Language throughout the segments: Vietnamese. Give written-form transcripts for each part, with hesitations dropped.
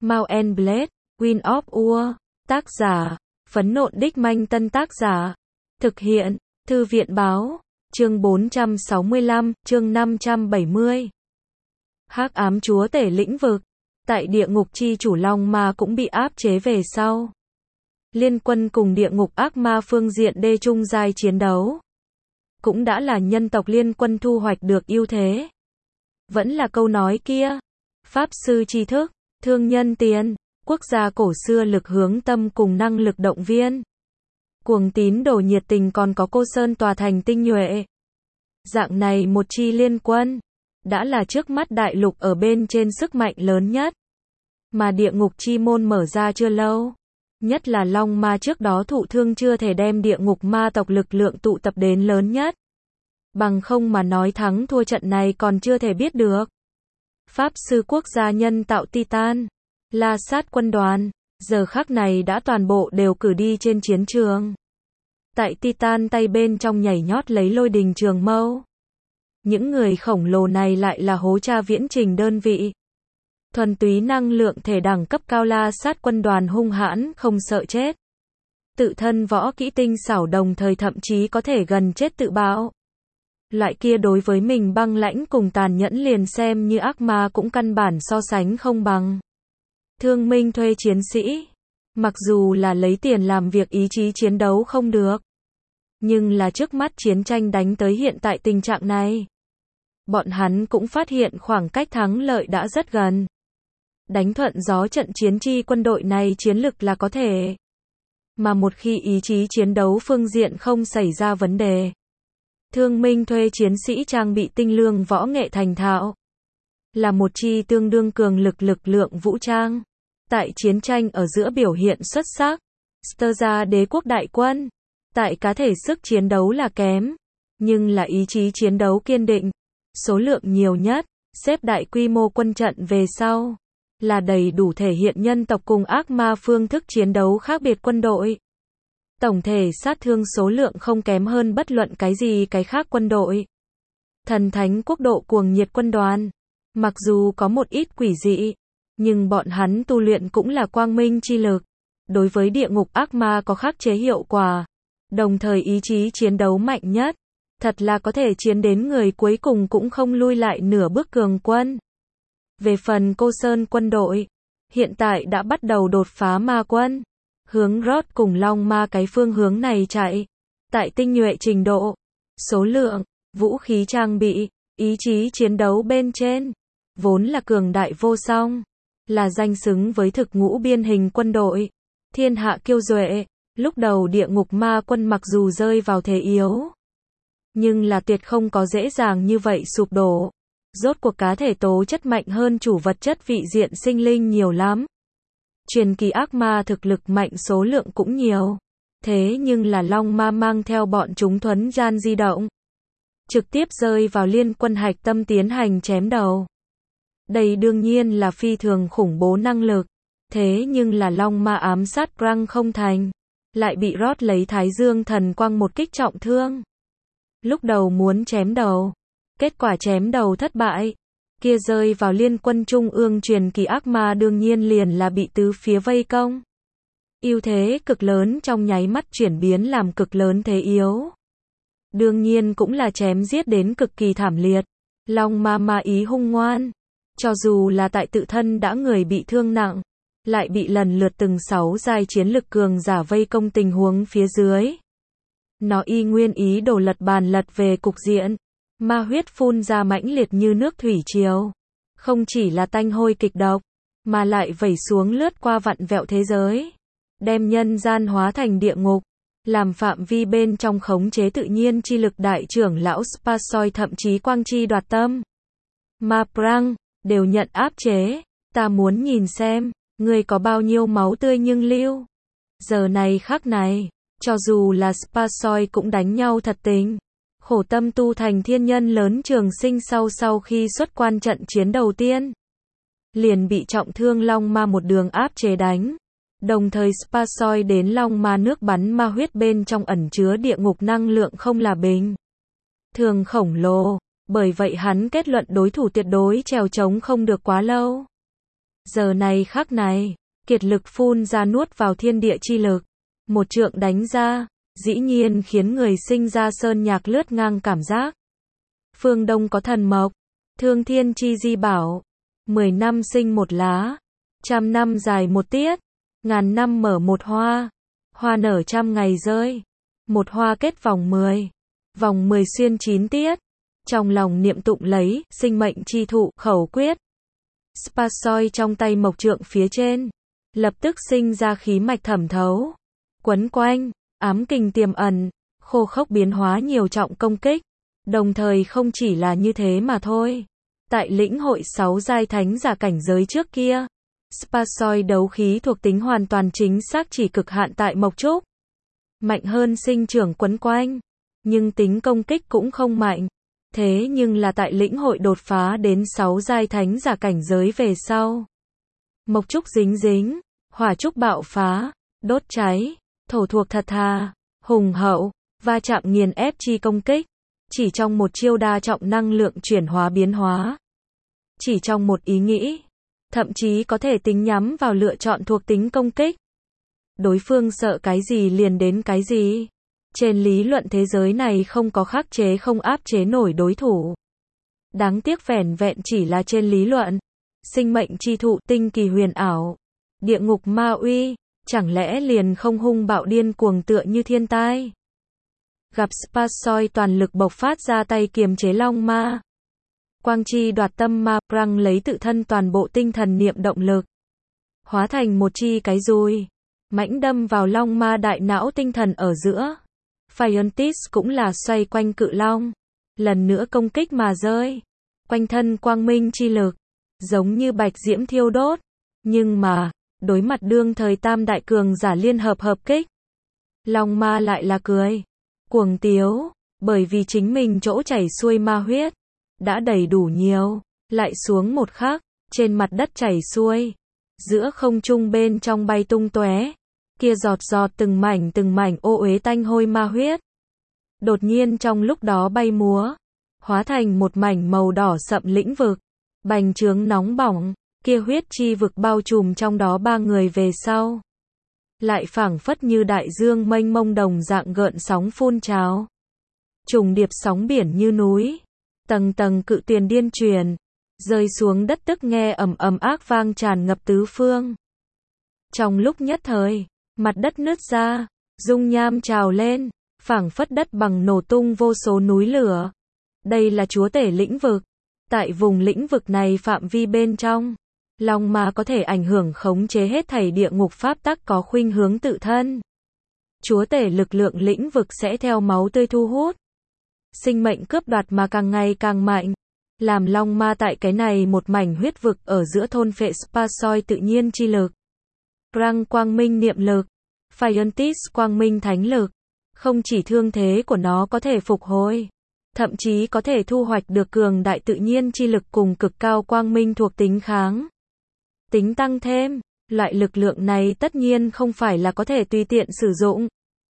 Mount and Blade, Wind of War, tác giả, Phấn Nộn Đích Manh Tân tác giả, thực hiện, Thư viện báo, chương 465, chương 570. Hắc ám chúa tể lĩnh vực, tại địa ngục chi chủ Long Ma cũng bị áp chế về sau. Liên quân cùng địa ngục ác ma phương diện đê trung giai chiến đấu. Cũng đã là nhân tộc liên quân thu hoạch được ưu thế. Vẫn là câu nói kia. Pháp sư tri thức, thương nhân tiền, quốc gia cổ xưa lực hướng tâm cùng năng lực động viên. Cuồng tín đồ nhiệt tình còn có cô sơn tòa thành tinh nhuệ. Dạng này một chi liên quân, đã là trước mắt đại lục ở bên trên sức mạnh lớn nhất. Mà địa ngục chi môn mở ra chưa lâu. Nhất là Long Ma trước đó thụ thương chưa thể đem địa ngục ma tộc lực lượng tụ tập đến lớn nhất. Bằng không mà nói thắng thua trận này còn chưa thể biết được. Pháp sư quốc gia nhân tạo Titan, La Sát quân đoàn, giờ khắc này đã toàn bộ đều cử đi trên chiến trường. Tại Titan tay bên trong nhảy nhót lấy lôi đình trường mâu. Những người khổng lồ này lại là hố tra viễn trình đơn vị. Thuần túy năng lượng thể đẳng cấp cao La Sát quân đoàn hung hãn không sợ chết. Tự thân võ kỹ tinh xảo đồng thời thậm chí có thể gần chết tự bạo. Loại kia đối với mình băng lãnh cùng tàn nhẫn liền xem như ác ma cũng căn bản so sánh không bằng. Thương minh thuê chiến sĩ. Mặc dù là lấy tiền làm việc ý chí chiến đấu không được. Nhưng là trước mắt chiến tranh đánh tới hiện tại tình trạng này. Bọn hắn cũng phát hiện khoảng cách thắng lợi đã rất gần. Đánh thuận gió trận chiến chi quân đội này chiến lực là có thể. Mà một khi ý chí chiến đấu phương diện không xảy ra vấn đề. Thương minh thuê chiến sĩ trang bị tinh lương võ nghệ thành thạo. Là một chi tương đương cường lực lực lượng vũ trang. Tại chiến tranh ở giữa biểu hiện xuất sắc. Sterza đế quốc đại quân. Tại cá thể sức chiến đấu là kém. Nhưng là ý chí chiến đấu kiên định. Số lượng nhiều nhất. Xếp đại quy mô quân trận về sau. Là đầy đủ thể hiện nhân tộc cùng ác ma phương thức chiến đấu khác biệt quân đội. Tổng thể sát thương số lượng không kém hơn bất luận cái gì cái khác quân đội. Thần thánh quốc độ cuồng nhiệt quân đoàn. Mặc dù có một ít quỷ dị. Nhưng bọn hắn tu luyện cũng là quang minh chi lực. Đối với địa ngục ác ma có khắc chế hiệu quả. Đồng thời ý chí chiến đấu mạnh nhất. Thật là có thể chiến đến người cuối cùng cũng không lui lại nửa bước cường quân. Về phần cô Sơn quân đội. Hiện tại đã bắt đầu đột phá ma quân. Hướng Rốt cùng Long Ma cái phương hướng này chạy. Tại tinh nhuệ trình độ. Số lượng. Vũ khí trang bị. Ý chí chiến đấu bên trên. Vốn là cường đại vô song. Là danh xứng với thực ngũ biên hình quân đội. Thiên hạ kiêu duệ. Lúc đầu địa ngục ma quân mặc dù rơi vào thế yếu. Nhưng là tuyệt không có dễ dàng như vậy sụp đổ. Rốt cuộc cá thể tố chất mạnh hơn chủ vật chất vị diện sinh linh nhiều lắm. Truyền kỳ ác ma thực lực mạnh số lượng cũng nhiều. Thế nhưng là Long Ma mang theo bọn chúng thuấn gian di động. Trực tiếp rơi vào liên quân hạch tâm tiến hành chém đầu. Đây đương nhiên là phi thường khủng bố năng lực. Thế nhưng là Long Ma ám sát Krang không thành. Lại bị Rốt lấy Thái Dương thần quang một kích trọng thương. Lúc đầu muốn chém đầu. Kết quả chém đầu thất bại. Kia rơi vào liên quân trung ương truyền kỳ ác ma đương nhiên liền là bị tứ phía vây công. Ưu thế cực lớn trong nháy mắt chuyển biến làm cực lớn thế yếu. Đương nhiên cũng là chém giết đến cực kỳ thảm liệt. Long Ma ý hung ngoan. Cho dù là tại tự thân đã người bị thương nặng. Lại bị lần lượt từng 6 giai chiến lực cường giả vây công tình huống phía dưới. Nó y nguyên ý đổ lật bàn lật về cục diện. Ma huyết phun ra mãnh liệt như nước thủy triều. Không chỉ là tanh hôi kịch độc, mà lại vẩy xuống lướt qua vặn vẹo thế giới. Đem nhân gian hóa thành địa ngục. Làm phạm vi bên trong khống chế tự nhiên chi lực đại trưởng lão Sparsoi thậm chí quang chi đoạt tâm. Ma Prang, đều nhận áp chế. Ta muốn nhìn xem, người có bao nhiêu máu tươi nhưng lưu. Giờ này khắc này, cho dù là Sparsoi cũng đánh nhau thật tình. Khổ tâm tu thành thiên nhân lớn trường sinh sau khi xuất quan trận chiến đầu tiên. Liền bị trọng thương Long Ma một đường áp chế đánh. Đồng thời Sparsoi đến Long Ma nước bắn ma huyết bên trong ẩn chứa địa ngục năng lượng không là bình thường khổng lồ. Bởi vậy hắn kết luận đối thủ tuyệt đối trèo trống không được quá lâu. Giờ này khắc này, kiệt lực phun ra nuốt vào thiên địa chi lực. Một trượng đánh ra, dĩ nhiên khiến người sinh ra sơn nhạc lướt ngang cảm giác. Phương Đông có thần mộc, thương thiên chi di bảo. 10 năm sinh một lá, 100 năm dài một tiết, ngàn năm mở một hoa. Hoa nở 100 ngày rơi, một hoa kết vòng 10 xuyên 9 tiết. Trong lòng niệm tụng lấy, sinh mệnh chi thụ, khẩu quyết. Spasoi trong tay mộc trượng phía trên, lập tức sinh ra khí mạch thẩm thấu, quấn quanh, ám kình tiềm ẩn, khô khốc biến hóa nhiều trọng công kích. Đồng thời không chỉ là như thế mà thôi. Tại lĩnh hội 6 giai thánh giả cảnh giới trước kia, Spasoi đấu khí thuộc tính hoàn toàn chính xác chỉ cực hạn tại mộc trúc. Mạnh hơn sinh trưởng quấn quanh, nhưng tính công kích cũng không mạnh. Thế nhưng là tại lĩnh hội đột phá đến 6 giai thánh giả cảnh giới về sau. Mộc trúc dính dính, hỏa trúc bạo phá, đốt cháy, thổ thuộc thật thà, hùng hậu, va chạm nghiền ép chi công kích. Chỉ trong một chiêu đa trọng năng lượng chuyển hóa biến hóa. Chỉ trong một ý nghĩ, thậm chí có thể tính nhắm vào lựa chọn thuộc tính công kích. Đối phương sợ cái gì liền đến cái gì. Trên lý luận thế giới này không có khắc chế không áp chế nổi đối thủ. Đáng tiếc vẻn vẹn chỉ là trên lý luận. Sinh mệnh chi thụ tinh kỳ huyền ảo. Địa ngục ma uy, chẳng lẽ liền không hung bạo điên cuồng tựa như thiên tai. Gặp Spasoi toàn lực bộc phát ra tay kiềm chế long ma. Quang chi đoạt tâm ma prang lấy tự thân toàn bộ tinh thần niệm động lực. Hóa thành một chi cái dùi. Mãnh đâm vào long ma đại não tinh thần ở giữa. Phiontis cũng là xoay quanh cự long. Lần nữa công kích mà rơi. Quanh thân quang minh chi lực. Giống như bạch diễm thiêu đốt. Nhưng mà, đối mặt đương thời tam đại cường giả liên hợp kích. Long ma lại là cười. Cuồng tiếu, bởi vì chính mình chỗ chảy xuôi ma huyết. Đã đầy đủ nhiều, lại xuống một khắc, trên mặt đất chảy xuôi. Giữa không trung bên trong bay tung tóe. Kia giọt giọt từng mảnh ô uế tanh hôi ma huyết. Đột nhiên trong lúc đó bay múa. Hóa thành một mảnh màu đỏ sậm lĩnh vực. Bành trướng nóng bỏng, kia huyết chi vực bao trùm trong đó 3 người về sau. Lại phảng phất như đại dương mênh mông đồng dạng gợn sóng phun trào. Trùng điệp sóng biển như núi. Tầng tầng cự tuyền điên truyền. Rơi xuống đất tức nghe ầm ầm ác vang tràn ngập tứ phương. Trong lúc nhất thời, mặt đất nứt ra, dung nham trào lên, phảng phất đất bằng nổ tung vô số núi lửa. Đây là chúa tể lĩnh vực. Tại vùng lĩnh vực này phạm vi bên trong, long ma có thể ảnh hưởng khống chế hết thảy địa ngục pháp tắc có khuynh hướng tự thân. Chúa tể lực lượng lĩnh vực sẽ theo máu tươi thu hút. Sinh mệnh cướp đoạt mà càng ngày càng mạnh. Làm long ma tại cái này một mảnh huyết vực ở giữa thôn phệ Spasoi tự nhiên chi lực. Prang quang minh niệm lực. Phiontis quang minh thánh lực. Không chỉ thương thế của nó có thể phục hồi. Thậm chí có thể thu hoạch được cường đại tự nhiên chi lực cùng cực cao quang minh thuộc tính kháng. Tính tăng thêm, loại lực lượng này tất nhiên không phải là có thể tùy tiện sử dụng.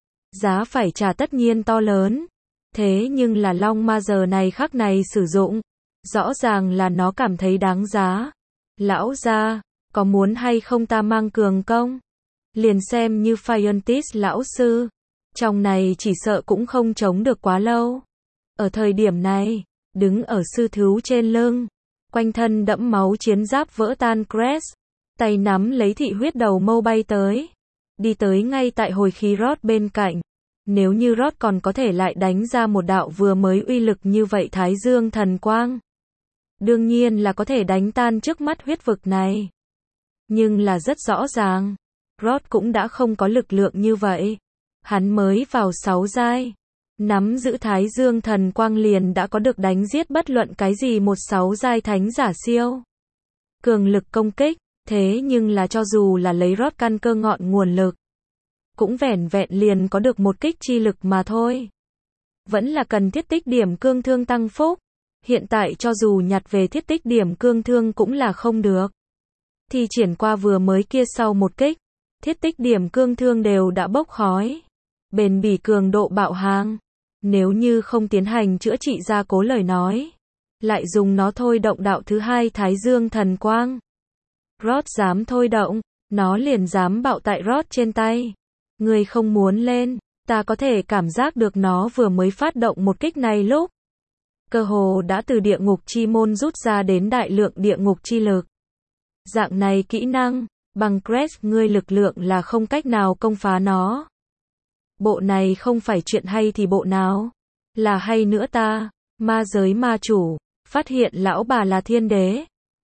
Giá phải trả tất nhiên to lớn. Thế nhưng là long ma giờ này khắc này sử dụng. Rõ ràng là nó cảm thấy đáng giá. Lão gia, có muốn hay không ta mang cường công? Liền xem như Phiontis lão sư. Trong này chỉ sợ cũng không chống được quá lâu. Ở thời điểm này, đứng ở sư thú trên lưng. Quanh thân đẫm máu chiến giáp vỡ tan Crest. Tay nắm lấy thị huyết đầu mâu bay tới. Đi tới ngay tại hồi khí Rod bên cạnh. Nếu như Rod còn có thể lại đánh ra một đạo vừa mới uy lực như vậy Thái Dương thần quang. Đương nhiên là có thể đánh tan trước mắt huyết vực này. Nhưng là rất rõ ràng. Rod cũng đã không có lực lượng như vậy. Hắn mới vào 6 giai. Nắm giữ Thái Dương thần quang liền đã có được đánh giết bất luận cái gì một 6 giai thánh giả siêu. Cường lực công kích. Thế nhưng là cho dù là lấy Rod căn cơ ngọn nguồn lực. Cũng vẻn vẹn liền có được một kích chi lực mà thôi. Vẫn là cần thiết tích điểm cương thương tăng phúc. Hiện tại cho dù nhặt về thiết tích điểm cương thương cũng là không được. Thì triển qua vừa mới kia sau một kích. Thiết tích điểm cương thương đều đã bốc khói. Bền bỉ cường độ bạo hàng. Nếu như không tiến hành chữa trị gia cố lời nói. Lại dùng nó thôi động đạo thứ 2 Thái Dương thần quang. Rod dám thôi động, nó liền dám bạo tại Rod trên tay. Ngươi không muốn lên, ta có thể cảm giác được nó vừa mới phát động một kích này lúc. Cơ hồ đã từ địa ngục chi môn rút ra đến đại lượng địa ngục chi lực. Dạng này kỹ năng, bằng Crest ngươi lực lượng là không cách nào công phá nó. Bộ này không phải chuyện hay thì bộ nào? Là hay nữa ta, ma giới ma chủ, phát hiện lão bà là thiên đế.